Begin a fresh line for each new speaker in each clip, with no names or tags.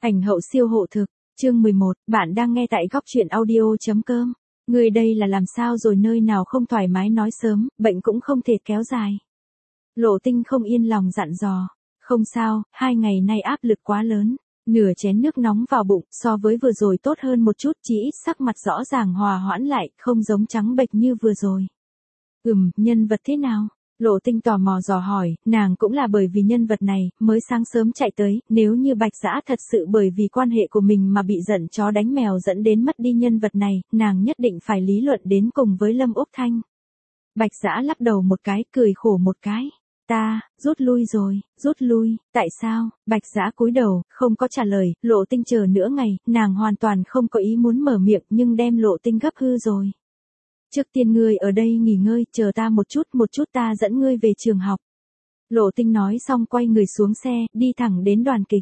Ảnh hậu siêu hộ thực, chương 11, bạn đang nghe tại góc truyện audio.com. Người đây là làm sao rồi, nơi nào không thoải mái nói sớm, bệnh cũng không thể kéo dài. Lộ Tinh không yên lòng dặn dò. Không sao, 2 ngày nay áp lực quá lớn. Nửa chén nước nóng vào bụng, so với vừa rồi tốt hơn một chút, chỉ ít sắc mặt rõ ràng hòa hoãn lại, không giống trắng bệch như vừa rồi. Nhân vật thế nào? Lộ Tinh tò mò dò hỏi, nàng cũng là bởi vì nhân vật này, mới sáng sớm chạy tới, nếu như Bạch Dã thật sự bởi vì quan hệ của mình mà bị giận chó đánh mèo dẫn đến mất đi nhân vật này, nàng nhất định phải lý luận đến cùng với Lâm Úc Thanh. Bạch Dã lắc đầu một cái, cười khổ một cái. Ta, rút lui rồi, rút lui, tại sao? Bạch Dã cúi đầu, không có trả lời, Lộ Tinh chờ nửa ngày, nàng hoàn toàn không có ý muốn mở miệng nhưng đem Lộ Tinh gấp hư rồi. Trước tiên ngươi ở đây nghỉ ngơi, chờ ta một chút ta dẫn ngươi về trường học. Lộ Tinh nói xong quay người xuống xe, đi thẳng đến đoàn kịch.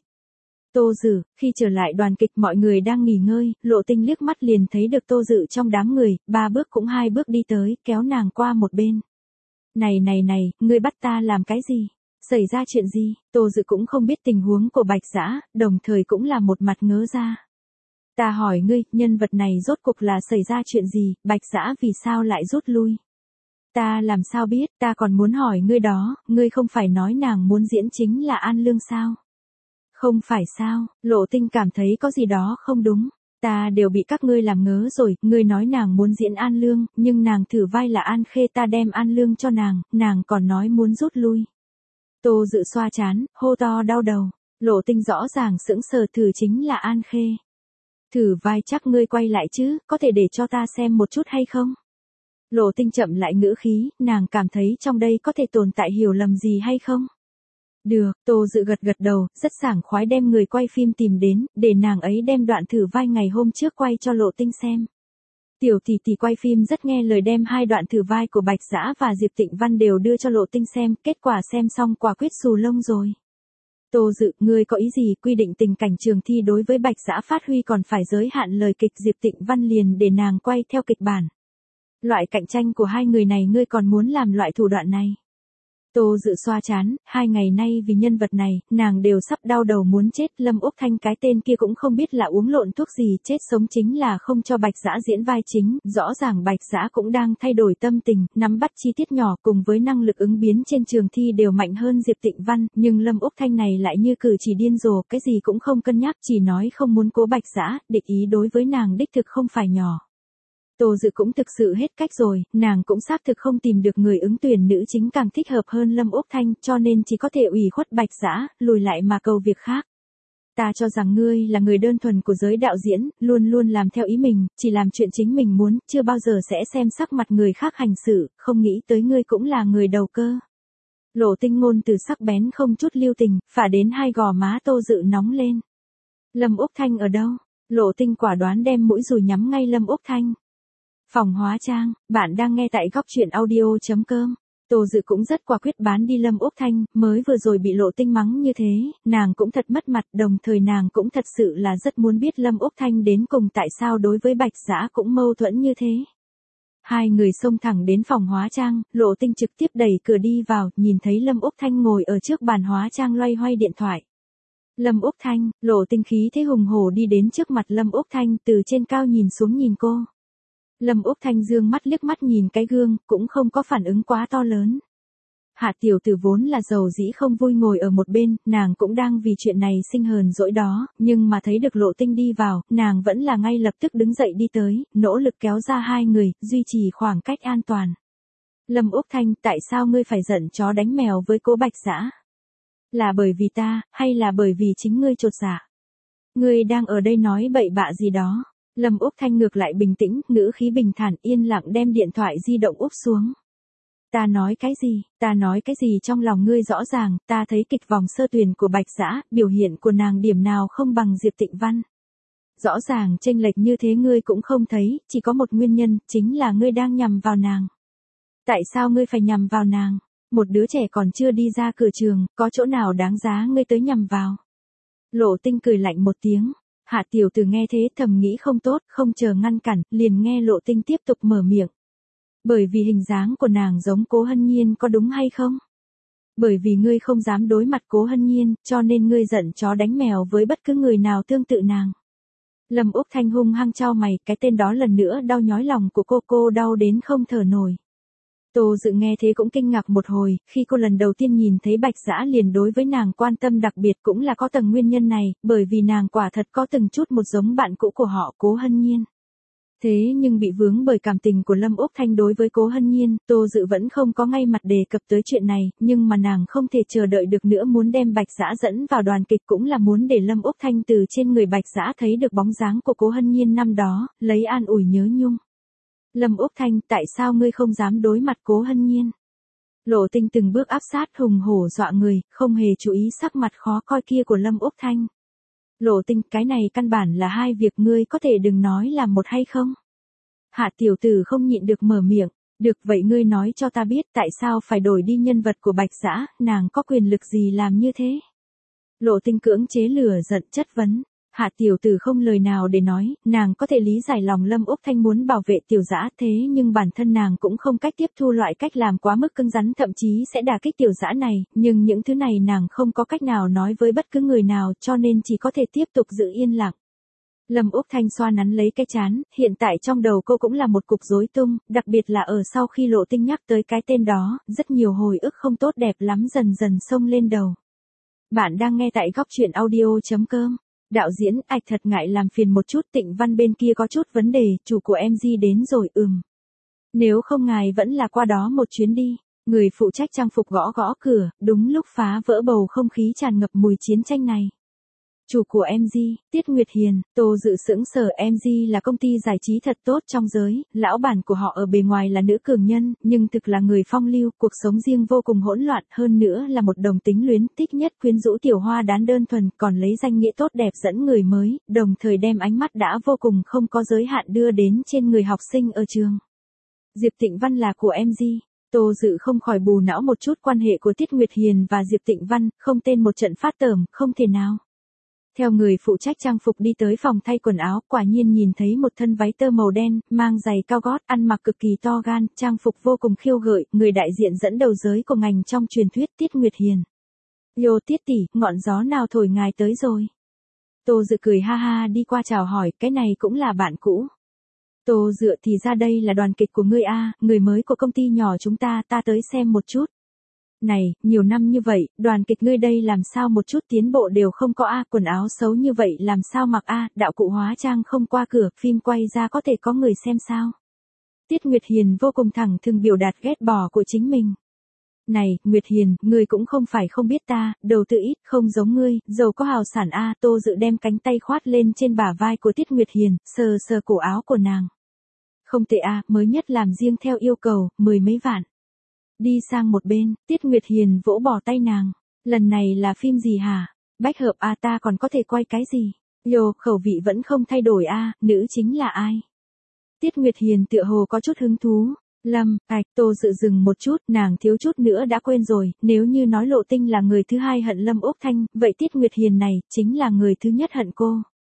Tô Dữ, khi trở lại đoàn kịch mọi người đang nghỉ ngơi, Lộ Tinh liếc mắt liền thấy được Tô Dữ trong đám người, 3 bước cũng 2 bước đi tới, kéo nàng qua một bên. Này, ngươi bắt ta làm cái gì? Xảy ra chuyện gì? Tô Dữ cũng không biết tình huống của Bạch Dã, đồng thời cũng là một mặt ngớ ra. Ta hỏi ngươi, nhân vật này rốt cuộc là xảy ra chuyện gì, Bạch Dã vì sao lại rút lui? Ta làm sao biết, ta còn muốn hỏi ngươi đó, ngươi không phải nói nàng muốn diễn chính là An Lương sao? Không phải sao, Lộ Tinh cảm thấy có gì đó không đúng. Ta đều bị các ngươi làm ngớ rồi, ngươi nói nàng muốn diễn An Lương, nhưng nàng thử vai là An Khê, ta đem An Lương cho nàng còn nói muốn rút lui. Tô Dữ xoa chán, hô to đau đầu. Lộ Tinh rõ ràng sững sờ, thử chính là An Khê. Thử vai chắc ngươi quay lại chứ, có thể để cho ta xem một chút hay không? Lộ Tinh chậm lại ngữ khí, nàng cảm thấy trong đây có thể tồn tại hiểu lầm gì hay không? Được, Tô Dữ gật đầu, rất sảng khoái đem người quay phim tìm đến, để nàng ấy đem đoạn thử vai ngày hôm trước quay cho Lộ Tinh xem. Tiểu tỷ quay phim rất nghe lời đem 2 đoạn thử vai của Bạch Dã và Diệp Tịnh Văn đều đưa cho Lộ Tinh xem, kết quả xem xong quả quyết xù lông rồi. Tô Dữ, ngươi có ý gì, quy định tình cảnh trường thi đối với Bạch Dã phát huy còn phải giới hạn lời kịch, Diệp Tịnh Văn liền để nàng quay theo kịch bản. Loại cạnh tranh của 2 người này ngươi còn muốn làm loại thủ đoạn này. Tô Dữ xoa chán, 2 ngày nay vì nhân vật này, nàng đều sắp đau đầu muốn chết, Lâm Úc Thanh cái tên kia cũng không biết là uống lộn thuốc gì, chết sống chính là không cho Bạch Dã diễn vai chính, rõ ràng Bạch Dã cũng đang thay đổi tâm tình, nắm bắt chi tiết nhỏ cùng với năng lực ứng biến trên trường thi đều mạnh hơn Diệp Tịnh Văn, nhưng Lâm Úc Thanh này lại như cử chỉ điên rồ, cái gì cũng không cân nhắc, chỉ nói không muốn cố Bạch Dã, địch ý đối với nàng đích thực không phải nhỏ. Tô Dữ cũng thực sự hết cách rồi, nàng cũng xác thực không tìm được người ứng tuyển nữ chính càng thích hợp hơn Lâm Úc Thanh, cho nên chỉ có thể ủy khuất Bạch Dã, lùi lại mà cầu việc khác. Ta cho rằng ngươi là người đơn thuần của giới đạo diễn, luôn luôn làm theo ý mình, chỉ làm chuyện chính mình muốn, chưa bao giờ sẽ xem sắc mặt người khác hành xử, không nghĩ tới ngươi cũng là người đầu cơ. Lộ Tinh ngôn từ sắc bén không chút lưu tình, phả đến 2 gò má Tô Dữ nóng lên. Lâm Úc Thanh ở đâu? Lộ Tinh quả đoán đem mũi dùi nhắm ngay Lâm Úc Thanh. Phòng hóa trang, bạn đang nghe tại góc truyện audio.com. Tô Dữ cũng rất quả quyết bán đi Lâm Úc Thanh, mới vừa rồi bị Lộ Tinh mắng như thế, nàng cũng thật mất mặt, đồng thời nàng cũng thật sự là rất muốn biết Lâm Úc Thanh đến cùng tại sao đối với Bạch Dã cũng mâu thuẫn như thế. 2 người xông thẳng đến phòng hóa trang, Lộ Tinh trực tiếp đẩy cửa đi vào, nhìn thấy Lâm Úc Thanh ngồi ở trước bàn hóa trang loay hoay điện thoại. Lâm Úc Thanh, Lộ Tinh khí thế hùng hổ đi đến trước mặt Lâm Úc Thanh, từ trên cao nhìn xuống nhìn cô. Lâm Úc Thanh dương mắt liếc mắt nhìn cái gương, cũng không có phản ứng quá to lớn. Hạ tiểu tử vốn là giàu dĩ không vui ngồi ở một bên, nàng cũng đang vì chuyện này sinh hờn dỗi đó, nhưng mà thấy được Lộ Tinh đi vào, nàng vẫn là ngay lập tức đứng dậy đi tới, nỗ lực kéo ra 2 người, duy trì khoảng cách an toàn. Lâm Úc Thanh, tại sao ngươi phải giận chó đánh mèo với cô Bạch Dã? Là bởi vì ta, hay là bởi vì chính ngươi chột dạ? Ngươi đang ở đây nói bậy bạ gì đó? Lâm Úc Thanh ngược lại bình tĩnh, ngữ khí bình thản, yên lặng đem điện thoại di động úp xuống. Ta nói cái gì trong lòng ngươi rõ ràng, ta thấy kịch vòng sơ tuyển của Bạch Dã, biểu hiện của nàng điểm nào không bằng Diệp Tịnh Văn. Rõ ràng chênh lệch như thế ngươi cũng không thấy, chỉ có một nguyên nhân, chính là ngươi đang nhằm vào nàng. Tại sao ngươi phải nhằm vào nàng? Một đứa trẻ còn chưa đi ra cửa trường, có chỗ nào đáng giá ngươi tới nhằm vào? Lộ Tinh cười lạnh một tiếng. Hạ tiểu tử nghe thế thầm nghĩ không tốt, không chờ ngăn cản, liền nghe Lộ Tinh tiếp tục mở miệng. Bởi vì hình dáng của nàng giống Cố Hân Nhiên có đúng hay không? Bởi vì ngươi không dám đối mặt Cố Hân Nhiên, cho nên ngươi giận chó đánh mèo với bất cứ người nào tương tự nàng. Lâm Úc Thanh hung hăng chau mày, cái tên đó lần nữa đau nhói lòng của cô đau đến không thở nổi. Tô Dự nghe thế cũng kinh ngạc một hồi, khi cô lần đầu tiên nhìn thấy Bạch Dã liền đối với nàng quan tâm đặc biệt cũng là có tầng nguyên nhân này, bởi vì nàng quả thật có từng chút một giống bạn cũ của họ Cố Hân Nhiên. Thế nhưng bị vướng bởi cảm tình của Lâm Úc Thanh đối với Cố Hân Nhiên, Tô Dự vẫn không có ngay mặt đề cập tới chuyện này, nhưng mà nàng không thể chờ đợi được nữa, muốn đem Bạch Dã dẫn vào đoàn kịch cũng là muốn để Lâm Úc Thanh từ trên người Bạch Dã thấy được bóng dáng của Cố Hân Nhiên năm đó, lấy an ủi nhớ nhung. Lâm Úc Thanh, tại sao ngươi không dám đối mặt Cố Hân Nhiên? Lộ Tinh từng bước áp sát hùng hổ dọa người, không hề chú ý sắc mặt khó coi kia của Lâm Úc Thanh. Lộ Tinh, cái này căn bản là hai việc, ngươi có thể đừng nói là một hay không? Hạ tiểu tử không nhịn được mở miệng, được vậy ngươi nói cho ta biết tại sao phải đổi đi nhân vật của Bạch Dã, nàng có quyền lực gì làm như thế? Lộ Tinh cưỡng chế lửa giận chất vấn. Hạ tiểu tử không lời nào để nói, nàng có thể lý giải lòng Lâm Úc Thanh muốn bảo vệ Tiểu Dã, thế nhưng bản thân nàng cũng không cách tiếp thu loại cách làm quá mức cứng rắn thậm chí sẽ đả kích Tiểu Dã này, nhưng những thứ này nàng không có cách nào nói với bất cứ người nào cho nên chỉ có thể tiếp tục giữ yên lặng. Lâm Úc Thanh xoa nắn lấy cái trán, hiện tại trong đầu cô cũng là một cục rối tung, đặc biệt là ở sau khi Lộ Tinh nhắc tới cái tên đó, rất nhiều hồi ức không tốt đẹp lắm dần dần xông lên đầu. Bạn đang nghe tại góc truyện audio.com. Đạo diễn, ạch thật ngại làm phiền một chút, Tịnh Văn bên kia có chút vấn đề, chủ của MG đến rồi. Nếu không ngài vẫn là qua đó một chuyến đi. Người phụ trách trang phục gõ gõ cửa, đúng lúc phá vỡ bầu không khí tràn ngập mùi chiến tranh này. Chủ của MG, Tiết Nguyệt Hiền. Tô Dự sững sờ. MG là công ty giải trí thật tốt trong giới, lão bản của họ ở bề ngoài là nữ cường nhân, nhưng thực là người phong lưu, cuộc sống riêng vô cùng hỗn loạn, hơn nữa là một đồng tính luyến tích nhất quyến rũ tiểu hoa đán đơn thuần, còn lấy danh nghĩa tốt đẹp dẫn người mới, đồng thời đem ánh mắt đã vô cùng không có giới hạn đưa đến trên người học sinh ở trường. Diệp Tịnh Văn là của MG. Tô Dự không khỏi bù não một chút quan hệ của Tiết Nguyệt Hiền và Diệp Tịnh Văn, không tên một trận phát tởm, không thể nào. Theo người phụ trách trang phục đi tới phòng thay quần áo, quả nhiên nhìn thấy một thân váy tơ màu đen, mang giày cao gót, ăn mặc cực kỳ to gan, trang phục vô cùng khiêu gợi, người đại diện dẫn đầu giới của ngành trong truyền thuyết Tiết Nguyệt Hiền. Yo Tiết tỷ, ngọn gió nào thổi ngài tới rồi? Tô Dự cười ha ha đi qua chào hỏi, cái này cũng là bạn cũ. Tô Dự, thì ra đây là đoàn kịch của ngươi a, người mới của công ty nhỏ chúng ta tới xem một chút. Này, nhiều năm như vậy, đoàn kịch ngươi đây làm sao một chút tiến bộ đều không có a, quần áo xấu như vậy làm sao mặc a, đạo cụ hóa trang không qua cửa, phim quay ra có thể có người xem sao? Tiết Nguyệt Hiền vô cùng thẳng thừng biểu đạt ghét bỏ của chính mình. Này, Nguyệt Hiền, ngươi cũng không phải không biết ta, đầu tư ít, không giống ngươi, giàu có hào sản a. Tô Dự đem cánh tay khoát lên trên bả vai của Tiết Nguyệt Hiền, sờ sờ cổ áo của nàng. Không tệ a, mới nhất làm riêng theo yêu cầu, 10 mấy vạn. Đi sang một bên, Tiết Nguyệt Hiền vỗ bỏ tay nàng. Lần này là phim gì hả? Bách hợp a, ta còn có thể quay cái gì? Yo, khẩu vị vẫn không thay đổi a, nữ chính là ai? Tiết Nguyệt Hiền tựa hồ có chút hứng thú. Lâm, Tô Dự dừng một chút, nàng thiếu chút nữa đã quên rồi, nếu như nói Lộ Tinh là người thứ hai hận Lâm Úc Thanh, vậy Tiết Nguyệt Hiền này, chính là người thứ nhất hận cô.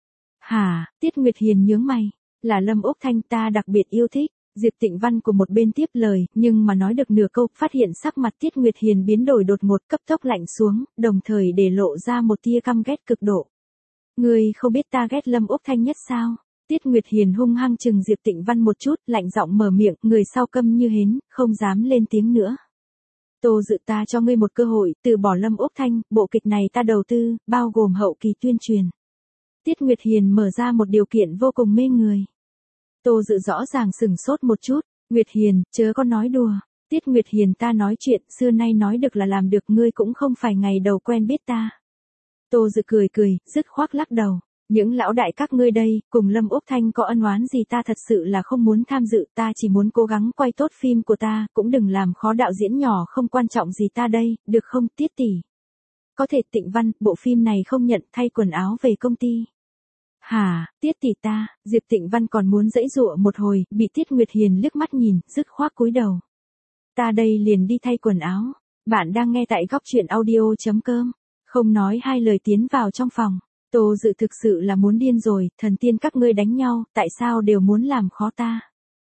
Hả? Tiết Nguyệt Hiền nhướng mày. Là Lâm Úc Thanh ta đặc biệt yêu thích. Diệp Tịnh Văn của một bên tiếp lời, nhưng mà nói được nửa câu, phát hiện sắc mặt Tiết Nguyệt Hiền biến đổi đột ngột, cấp tốc lạnh xuống, đồng thời để lộ ra một tia căm ghét cực độ. Ngươi không biết ta ghét Lâm Úc Thanh nhất sao? Tiết Nguyệt Hiền hung hăng chừng Diệp Tịnh Văn một chút, lạnh giọng mở miệng, người sau câm như hến, không dám lên tiếng nữa. Tô Dự, ta cho ngươi một cơ hội, từ bỏ Lâm Úc Thanh, bộ kịch này ta đầu tư, bao gồm hậu kỳ tuyên truyền. Tiết Nguyệt Hiền mở ra một điều kiện vô cùng mê người. Tô Dự rõ ràng sửng sốt một chút, Nguyệt Hiền, chớ có nói đùa. Tiết Nguyệt Hiền, ta nói chuyện, xưa nay nói được là làm được, ngươi cũng không phải ngày đầu quen biết ta. Tô Dự cười, dứt khoát lắc đầu. Những lão đại các ngươi đây, cùng Lâm Úc Thanh có ân oán gì ta thật sự là không muốn tham dự, ta chỉ muốn cố gắng quay tốt phim của ta, cũng đừng làm khó đạo diễn nhỏ không quan trọng gì ta đây, được không Tiết tỷ? Có thể. Tịnh Văn, bộ phim này không nhận, thay quần áo về công ty. Hả, Tiết tỷ ta, Diệp Tịnh Văn còn muốn giãy giụa một hồi, bị Tiết Nguyệt Hiền liếc mắt nhìn, dứt khoát cúi đầu. Ta đây liền đi thay quần áo. Bạn đang nghe tại góc truyện audio.com. Không nói hai lời tiến vào trong phòng. Tô Dự thực sự là muốn điên rồi, thần tiên các ngươi đánh nhau, tại sao đều muốn làm khó ta?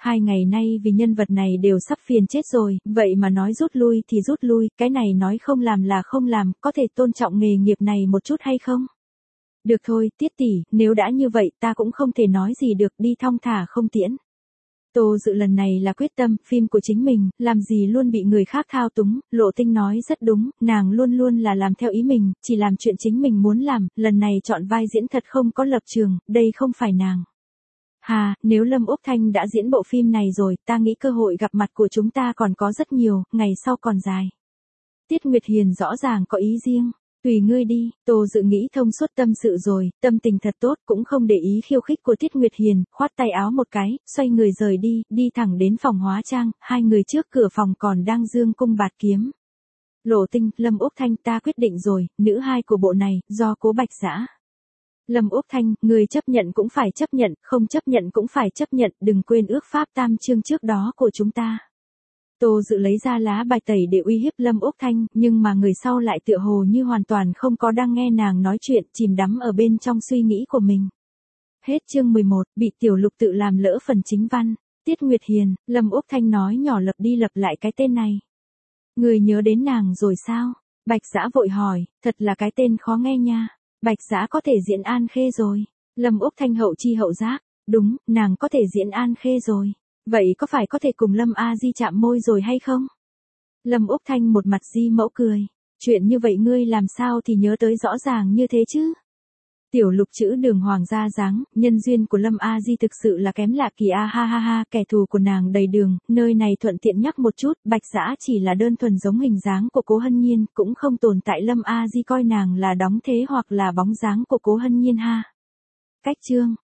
2 ngày nay vì nhân vật này đều sắp phiền chết rồi, vậy mà nói rút lui thì rút lui, cái này nói không làm là không làm, có thể tôn trọng nghề nghiệp này một chút hay không? Được thôi, Tiết tỷ, nếu đã như vậy ta cũng không thể nói gì được, đi thong thả không tiễn. Tô Dự lần này là quyết tâm, phim của chính mình, làm gì luôn bị người khác thao túng, Lộ Tinh nói rất đúng, nàng luôn luôn là làm theo ý mình, chỉ làm chuyện chính mình muốn làm, lần này chọn vai diễn thật không có lập trường, đây không phải nàng. Hà, nếu Lâm Úc Thanh đã diễn bộ phim này rồi, ta nghĩ cơ hội gặp mặt của chúng ta còn có rất nhiều, ngày sau còn dài. Tiết Nguyệt Hiền rõ ràng có ý riêng. Tùy ngươi đi, Tô Dự nghĩ thông suốt tâm sự rồi, tâm tình thật tốt, cũng không để ý khiêu khích của Tiết Nguyệt Hiền, khoát tay áo một cái, xoay người rời đi, đi thẳng đến phòng hóa trang, hai người trước cửa phòng còn đang dương cung bạt kiếm. Lộ Tinh, Lâm Úc Thanh, ta quyết định rồi, nữ hai của bộ này, do Cố Bạch Dã. Lâm Úc Thanh, người chấp nhận cũng phải chấp nhận, không chấp nhận cũng phải chấp nhận, đừng quên ước pháp tam chương trước đó của chúng ta. Tô Dự lấy ra lá bài tẩy để uy hiếp Lâm Úc Thanh, nhưng mà người sau lại tựa hồ như hoàn toàn không có đang nghe nàng nói chuyện, chìm đắm ở bên trong suy nghĩ của mình. Hết chương 11, bị Tiểu Lục tự làm lỡ phần chính văn. Tiết Nguyệt Hiền, Lâm Úc Thanh nói nhỏ lặp đi lặp lại cái tên này. Người nhớ đến nàng rồi sao? Bạch Dã vội hỏi, thật là cái tên khó nghe nha. Bạch Dã có thể diễn An Khê rồi. Lâm Úc Thanh hậu chi hậu giác, đúng, nàng có thể diễn An Khê rồi. Vậy có phải có thể cùng Lâm A Di chạm môi rồi hay không? Lâm Úc Thanh một mặt di mẫu cười. Chuyện như vậy ngươi làm sao thì nhớ tới rõ ràng như thế chứ? Tiểu Lục chữ Đường Hoàng ra dáng, nhân duyên của Lâm A Di thực sự là kém lạ kỳ a ha ha ha, kẻ thù của nàng đầy đường, nơi này thuận tiện nhắc một chút, Bạch Dã chỉ là đơn thuần giống hình dáng của Cố Hân Nhiên, cũng không tồn tại Lâm A Di coi nàng là đóng thế hoặc là bóng dáng của Cố Hân Nhiên ha. Cách chương